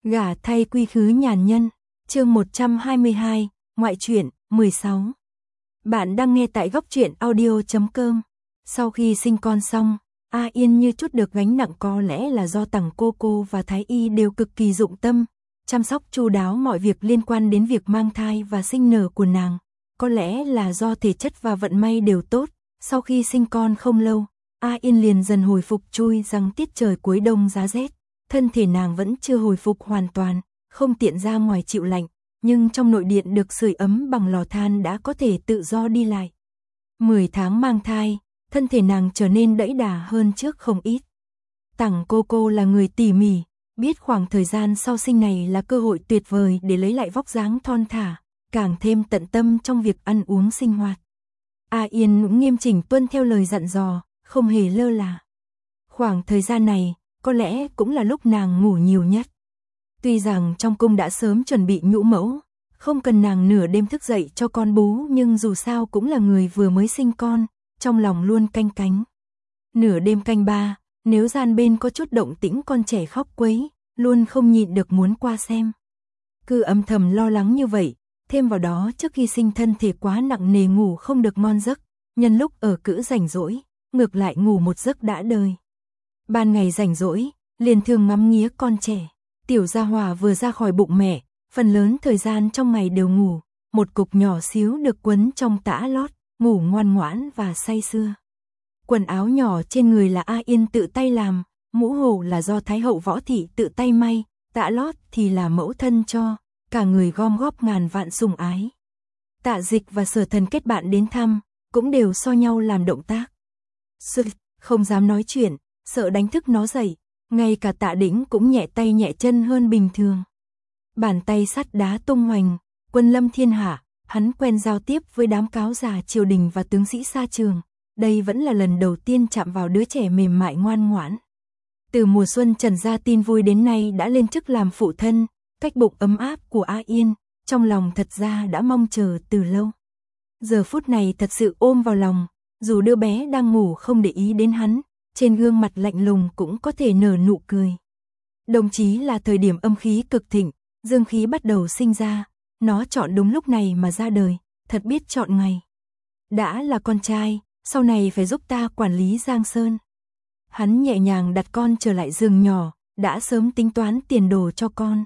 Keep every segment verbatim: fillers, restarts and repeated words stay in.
Gả thay quy khứ nhàn nhân, chương một trăm hai mươi hai, ngoại truyện, mười sáu. Bạn đang nghe tại góc truyện audio chấm com. Sau khi sinh con xong, A Yên như chút được gánh nặng, có lẽ là do Tằng cô cô và Thái y đều cực kỳ dụng tâm, chăm sóc chu đáo mọi việc liên quan đến việc mang thai và sinh nở của nàng. Có lẽ là do thể chất và vận may đều tốt, sau khi sinh con không lâu, A Yên liền dần hồi phục, chui rằng tiết trời cuối đông giá rét. Thân thể nàng vẫn chưa hồi phục hoàn toàn, không tiện ra ngoài chịu lạnh, nhưng trong nội điện được sưởi ấm bằng lò than đã có thể tự do đi lại. mười tháng mang thai, thân thể nàng trở nên đẫy đà hơn trước không ít. Tằng cô cô là người tỉ mỉ, biết khoảng thời gian sau sinh này là cơ hội tuyệt vời để lấy lại vóc dáng thon thả, càng thêm tận tâm trong việc ăn uống sinh hoạt. A Yên cũng nghiêm chỉnh tuân theo lời dặn dò, không hề lơ là. Khoảng thời gian này, có lẽ cũng là lúc nàng ngủ nhiều nhất. Tuy rằng trong cung đã sớm chuẩn bị nhũ mẫu, không cần nàng nửa đêm thức dậy cho con bú, nhưng dù sao cũng là người vừa mới sinh con, trong lòng luôn canh cánh. Nửa đêm canh ba, nếu gian bên có chút động tĩnh con trẻ khóc quấy, luôn không nhịn được muốn qua xem. Cứ âm thầm lo lắng như vậy, thêm vào đó trước khi sinh thân thể quá nặng nề, ngủ không được ngon giấc, nhân lúc ở cữ rảnh rỗi, ngược lại ngủ một giấc đã đời. Ban ngày rảnh rỗi, liền thường ngắm nghía con trẻ. Tiểu Gia Hòa vừa ra khỏi bụng mẹ, phần lớn thời gian trong ngày đều ngủ, một cục nhỏ xíu được quấn trong tã lót, ngủ ngoan ngoãn và say sưa. Quần áo nhỏ trên người là A Yên tự tay làm, mũ hổ là do Thái hậu Võ Thị tự tay may, tã lót thì là mẫu thân cho, cả người gom góp ngàn vạn sủng ái. Tạ Dịch và Sở Thần kết bạn đến thăm, cũng đều so nhau làm động tác. Sự, không dám nói chuyện, sợ đánh thức nó dậy, ngay cả Tạ Đĩnh cũng nhẹ tay nhẹ chân hơn bình thường. Bàn tay sắt đá tung hoành, quân lâm thiên hạ, hắn quen giao tiếp với đám cáo già triều đình và tướng sĩ xa trường, đây vẫn là lần đầu tiên chạm vào đứa trẻ mềm mại ngoan ngoãn. Từ mùa xuân Trần gia tin vui đến nay đã lên chức làm phụ thân, cách bụng ấm áp của A Yên, trong lòng thật ra đã mong chờ từ lâu. Giờ phút này thật sự ôm vào lòng, dù đứa bé đang ngủ không để ý đến hắn, trên gương mặt lạnh lùng cũng có thể nở nụ cười. Đồng chí là thời điểm âm khí cực thịnh, dương khí bắt đầu sinh ra, nó chọn đúng lúc này mà ra đời, thật biết chọn ngày. Đã là con trai, sau này phải giúp ta quản lý Giang Sơn. Hắn nhẹ nhàng đặt con trở lại giường nhỏ, đã sớm tính toán tiền đồ cho con.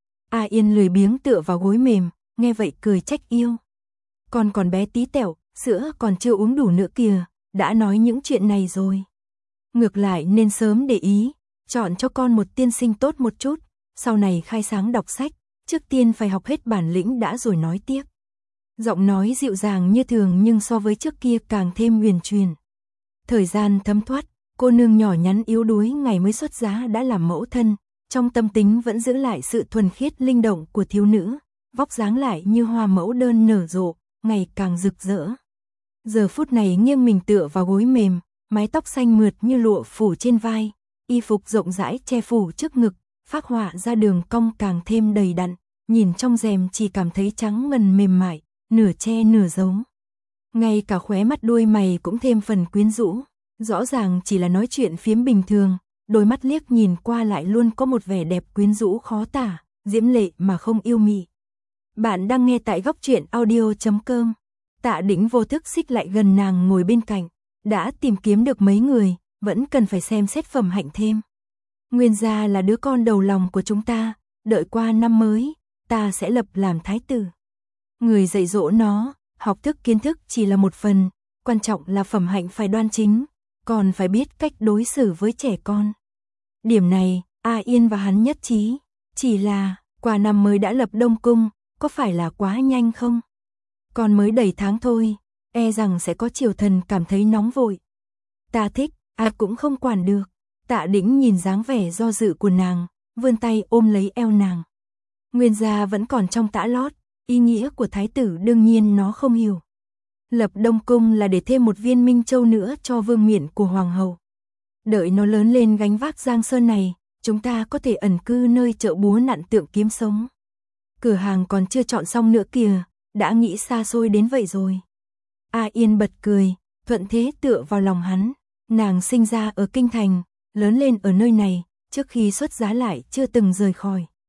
A Yên lười biếng tựa vào gối mềm, nghe vậy cười trách yêu. Con còn bé tí tẹo, sữa còn chưa uống đủ nữa kìa, đã nói những chuyện này rồi. Ngược lại nên sớm để ý, chọn cho con một tiên sinh tốt một chút, sau này khai sáng đọc sách, trước tiên phải học hết bản lĩnh đã rồi nói tiếp. Giọng nói dịu dàng như thường nhưng so với trước kia càng thêm huyền truyền. Thời gian thấm thoát, cô nương nhỏ nhắn yếu đuối ngày mới xuất giá đã làm mẫu thân, trong tâm tính vẫn giữ lại sự thuần khiết linh động của thiếu nữ, vóc dáng lại như hoa mẫu đơn nở rộ, ngày càng rực rỡ. Giờ phút này nghiêng mình tựa vào gối mềm, mái tóc xanh mượt như lụa phủ trên vai, y phục rộng rãi che phủ trước ngực, phác họa ra đường cong càng thêm đầy đặn, nhìn trong rèm chỉ cảm thấy trắng ngần mềm mại, nửa che nửa giấu. Ngay cả khóe mắt đuôi mày cũng thêm phần quyến rũ, rõ ràng chỉ là nói chuyện phiếm bình thường, đôi mắt liếc nhìn qua lại luôn có một vẻ đẹp quyến rũ khó tả, diễm lệ mà không yêu mị. Bạn đang nghe tại góc truyện audio chấm com. Tạ Đĩnh vô thức xích lại gần nàng ngồi bên cạnh, đã tìm kiếm được mấy người, vẫn cần phải xem xét phẩm hạnh thêm. Nguyên gia là đứa con đầu lòng của chúng ta, đợi qua năm mới, ta sẽ lập làm thái tử. Người dạy dỗ nó, học thức kiến thức chỉ là một phần, quan trọng là phẩm hạnh phải đoan chính, còn phải biết cách đối xử với trẻ con. Điểm này, A Yên và hắn nhất trí, chỉ là, qua năm mới đã lập Đông Cung, có phải là quá nhanh không? Còn mới đầy tháng thôi, e rằng sẽ có triều thần cảm thấy nóng vội. Ta thích, à cũng không quản được. Tạ Đĩnh nhìn dáng vẻ do dự của nàng, vươn tay ôm lấy eo nàng. Nguyên gia vẫn còn trong tã lót, ý nghĩa của thái tử đương nhiên nó không hiểu. Lập Đông Cung là để thêm một viên minh châu nữa cho vương miện của hoàng hậu. Đợi nó lớn lên gánh vác Giang Sơn này, chúng ta có thể ẩn cư nơi chợ búa nặn tượng kiếm sống. Cửa hàng còn chưa chọn xong nữa kìa, đã nghĩ xa xôi đến vậy rồi. A Yên bật cười, thuận thế tựa vào lòng hắn. Nàng sinh ra ở kinh thành, lớn lên ở nơi này, trước khi xuất giá lại chưa từng rời khỏi.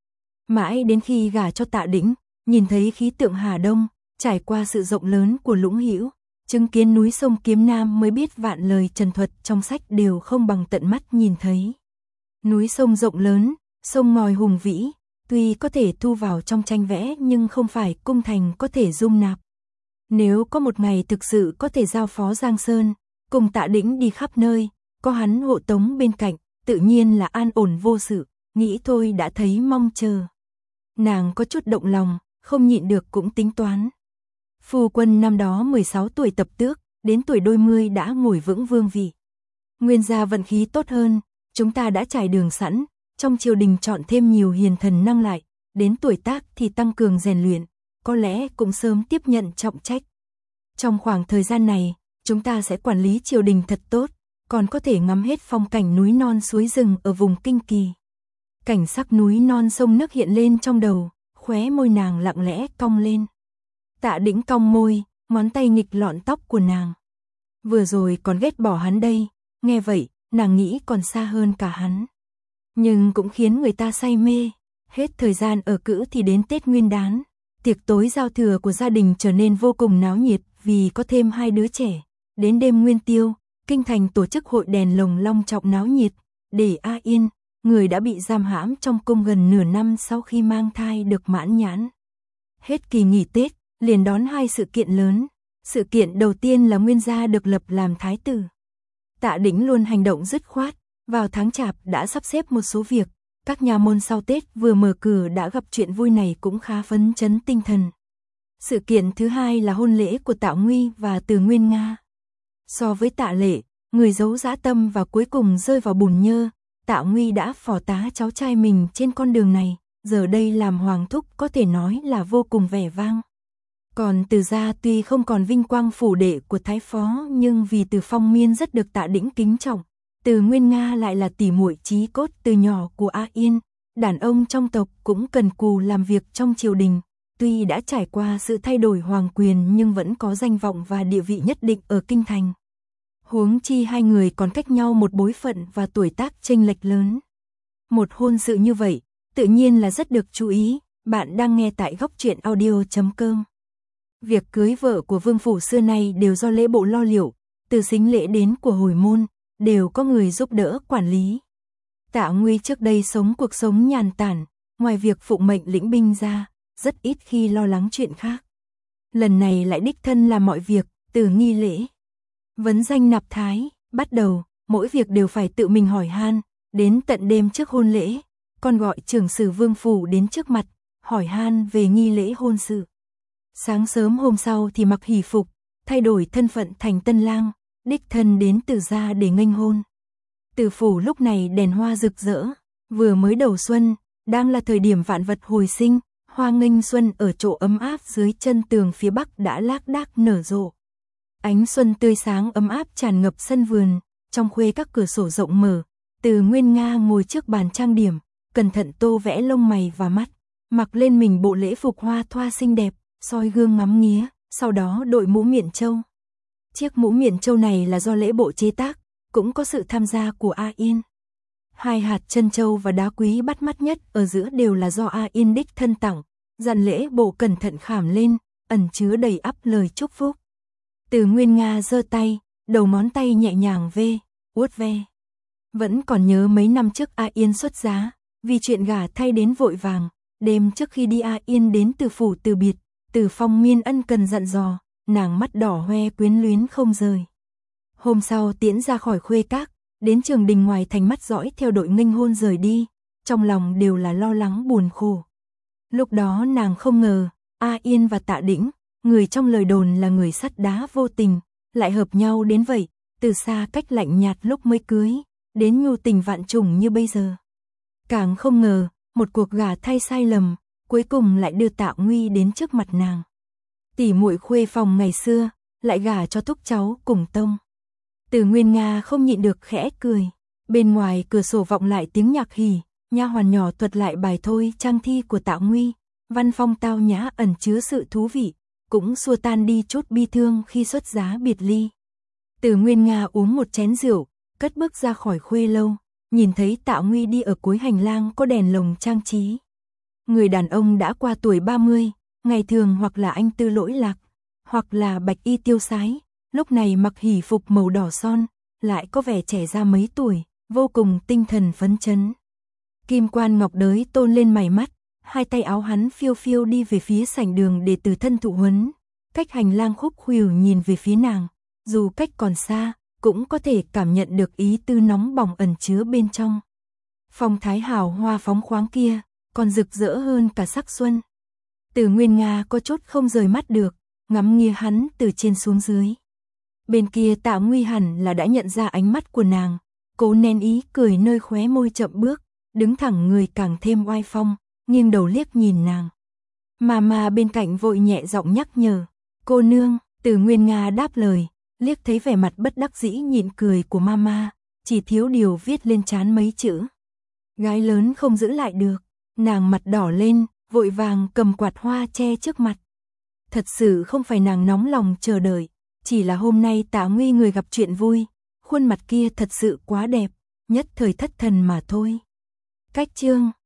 Mãi đến khi gả cho Tạ Đĩnh, nhìn thấy khí tượng Hà Đông, trải qua sự rộng lớn của Lũng Hữu, chứng kiến núi sông Kiếm Nam mới biết vạn lời trần thuật trong sách đều không bằng tận mắt nhìn thấy. Núi sông rộng lớn, sông ngòi hùng vĩ, tuy có thể thu vào trong tranh vẽ nhưng không phải cung thành có thể dung nạp. Nếu có một ngày thực sự có thể giao phó Giang Sơn, cùng Tạ Đĩnh đi khắp nơi, có hắn hộ tống bên cạnh, tự nhiên là an ổn vô sự, nghĩ thôi đã thấy mong chờ. Nàng có chút động lòng, không nhịn được cũng tính toán. Phu quân năm đó mười sáu tuổi tập tước, đến tuổi đôi mươi đã ngồi vững vương vị. Nguyên gia vận khí tốt hơn, chúng ta đã trải đường sẵn, trong triều đình chọn thêm nhiều hiền thần năng lại, đến tuổi tác thì tăng cường rèn luyện, có lẽ cũng sớm tiếp nhận trọng trách. Trong khoảng thời gian này, chúng ta sẽ quản lý triều đình thật tốt, còn có thể ngắm hết phong cảnh núi non suối rừng ở vùng Kinh Kỳ. Cảnh sắc núi non sông nước hiện lên trong đầu, khóe môi nàng lặng lẽ cong lên. Tạ Đĩnh cong môi, ngón tay nghịch lọn tóc của nàng. Vừa rồi còn ghét bỏ hắn đây, nghe vậy, nàng nghĩ còn xa hơn cả hắn. Nhưng cũng khiến người ta say mê, hết thời gian ở cữ thì đến Tết Nguyên Đán. Tiệc tối giao thừa của gia đình trở nên vô cùng náo nhiệt vì có thêm hai đứa trẻ. Đến đêm Nguyên Tiêu, Kinh Thành tổ chức hội đèn lồng long trọng náo nhiệt, để A Yên, người đã bị giam hãm trong cung gần nửa năm sau khi mang thai được mãn nhãn. Hết kỳ nghỉ Tết, liền đón hai sự kiện lớn. Sự kiện đầu tiên là Nguyên gia được lập làm thái tử. Tạ Đĩnh luôn hành động dứt khoát, vào tháng Chạp đã sắp xếp một số việc. Các nhà môn sau Tết vừa mở cửa đã gặp chuyện vui này cũng khá phấn chấn tinh thần. Sự kiện thứ hai là hôn lễ của Tạ Nguy và Từ Nguyên Nga. So với Tạ Lệ, người giấu dã tâm và cuối cùng rơi vào bùn nhơ, Tạ Nguy đã phò tá cháu trai mình trên con đường này, giờ đây làm hoàng thúc có thể nói là vô cùng vẻ vang. Còn Từ gia tuy không còn vinh quang phủ đệ của thái phó nhưng vì Từ Phong Miên rất được Tạ Đĩnh kính trọng. Từ Nguyên Nga lại là tỷ muội chí cốt từ nhỏ của A Yên, đàn ông trong tộc cũng cần cù làm việc trong triều đình, tuy đã trải qua sự thay đổi hoàng quyền nhưng vẫn có danh vọng và địa vị nhất định ở Kinh Thành. Huống chi hai người còn cách nhau một bối phận và tuổi tác chênh lệch lớn. Một hôn sự như vậy, tự nhiên là rất được chú ý, bạn đang nghe tại góc truyện audio chấm com. Việc cưới vợ của vương phủ xưa nay đều do lễ bộ lo liệu, từ sính lễ đến của hồi môn, đều có người giúp đỡ quản lý. Tạ Nguy trước đây sống cuộc sống nhàn tản, ngoài việc phụng mệnh lĩnh binh ra, rất ít khi lo lắng chuyện khác. Lần này lại đích thân làm mọi việc, từ nghi lễ, vấn danh nạp thái, bắt đầu, mỗi việc đều phải tự mình hỏi han, đến tận đêm trước hôn lễ, còn gọi trưởng sử vương phủ đến trước mặt, hỏi han về nghi lễ hôn sự. Sáng sớm hôm sau thì mặc hỷ phục, thay đổi thân phận thành tân lang, đích thân đến Từ gia để nghênh hôn. Từ phủ lúc này đèn hoa rực rỡ, vừa mới đầu xuân, đang là thời điểm vạn vật hồi sinh, hoa nghênh xuân ở chỗ ấm áp dưới chân tường phía bắc đã lác đác nở rộ. Ánh xuân tươi sáng ấm áp tràn ngập sân vườn, trong khuê các cửa sổ rộng mở, Từ Nguyên Nga ngồi trước bàn trang điểm, cẩn thận tô vẽ lông mày và mắt, mặc lên mình bộ lễ phục hoa thoa xinh đẹp, soi gương ngắm nghía, sau đó đội mũ miện châu. Chiếc mũ miện châu này là do lễ bộ chế tác, cũng có sự tham gia của A Yên. Hai hạt chân châu và đá quý bắt mắt nhất ở giữa đều là do A Yên đích thân tặng, dàn lễ bộ cẩn thận khảm lên, ẩn chứa đầy ắp lời chúc phúc. Từ Nguyên Nga giơ tay, đầu ngón tay nhẹ nhàng vê, uốt ve. Vẫn còn nhớ mấy năm trước A Yên xuất giá, vì chuyện gả thay đến vội vàng, đêm trước khi đi A Yên đến Từ phủ từ biệt, Từ Phong Miên ân cần dặn dò, nàng mắt đỏ hoe quyến luyến không rời. Hôm sau tiễn ra khỏi khuê các, đến trường đình ngoài thành mắt dõi theo đội nghênh hôn rời đi, trong lòng đều là lo lắng buồn khổ. Lúc đó nàng không ngờ, A Yên và Tạ Đĩnh, người trong lời đồn là người sắt đá vô tình, lại hợp nhau đến vậy, từ xa cách lạnh nhạt lúc mới cưới, đến nhu tình vạn trùng như bây giờ. Càng không ngờ, một cuộc gả thay sai lầm, cuối cùng lại đưa Tạ Nguy đến trước mặt nàng. Tỷ muội khuê phòng ngày xưa, lại gả cho thúc cháu cùng tông. Từ Nguyên Nga không nhịn được khẽ cười, bên ngoài cửa sổ vọng lại tiếng nhạc hỉ, nha hoàn nhỏ thuật lại bài thôi trang thi của Tạ Nguy, văn phong tao nhã ẩn chứa sự thú vị, cũng xua tan đi chút bi thương khi xuất giá biệt ly. Từ Nguyên Nga uống một chén rượu, cất bước ra khỏi khuê lâu, nhìn thấy Tạ Nguy đi ở cuối hành lang có đèn lồng trang trí. người đàn ông đã qua tuổi ba mươi, ngày thường hoặc là anh tư lỗi lạc, hoặc là bạch y tiêu sái, lúc này mặc hỷ phục màu đỏ son, lại có vẻ trẻ ra mấy tuổi, vô cùng tinh thần phấn chấn. Kim quan ngọc đới tôn lên mày mắt, hai tay áo hắn phiêu phiêu đi về phía sảnh đường để từ thân thụ huấn, cách hành lang khúc khuỷu nhìn về phía nàng, dù cách còn xa, cũng có thể cảm nhận được ý tư nóng bỏng ẩn chứa bên trong. Phong thái hào hoa phóng khoáng kia, còn rực rỡ hơn cả sắc xuân. Từ Nguyên Nga có chút không rời mắt được, ngắm nghía hắn từ trên xuống dưới. Bên kia Tạ Nguy hẳn là đã nhận ra ánh mắt của nàng, cố nén ý cười nơi khóe môi chậm bước, đứng thẳng người càng thêm oai phong, nghiêng đầu liếc nhìn nàng. Mama bên cạnh vội nhẹ giọng nhắc nhở, cô nương. Từ Nguyên Nga đáp lời, liếc thấy vẻ mặt bất đắc dĩ nhịn cười của mama, chỉ thiếu điều viết lên trán mấy chữ. Gái lớn không giữ lại được, nàng mặt đỏ lên, vội vàng cầm quạt hoa che trước mặt. Thật sự không phải nàng nóng lòng chờ đợi, chỉ là hôm nay Tạ Nguy người gặp chuyện vui, khuôn mặt kia thật sự quá đẹp, nhất thời thất thần mà thôi. Cách chương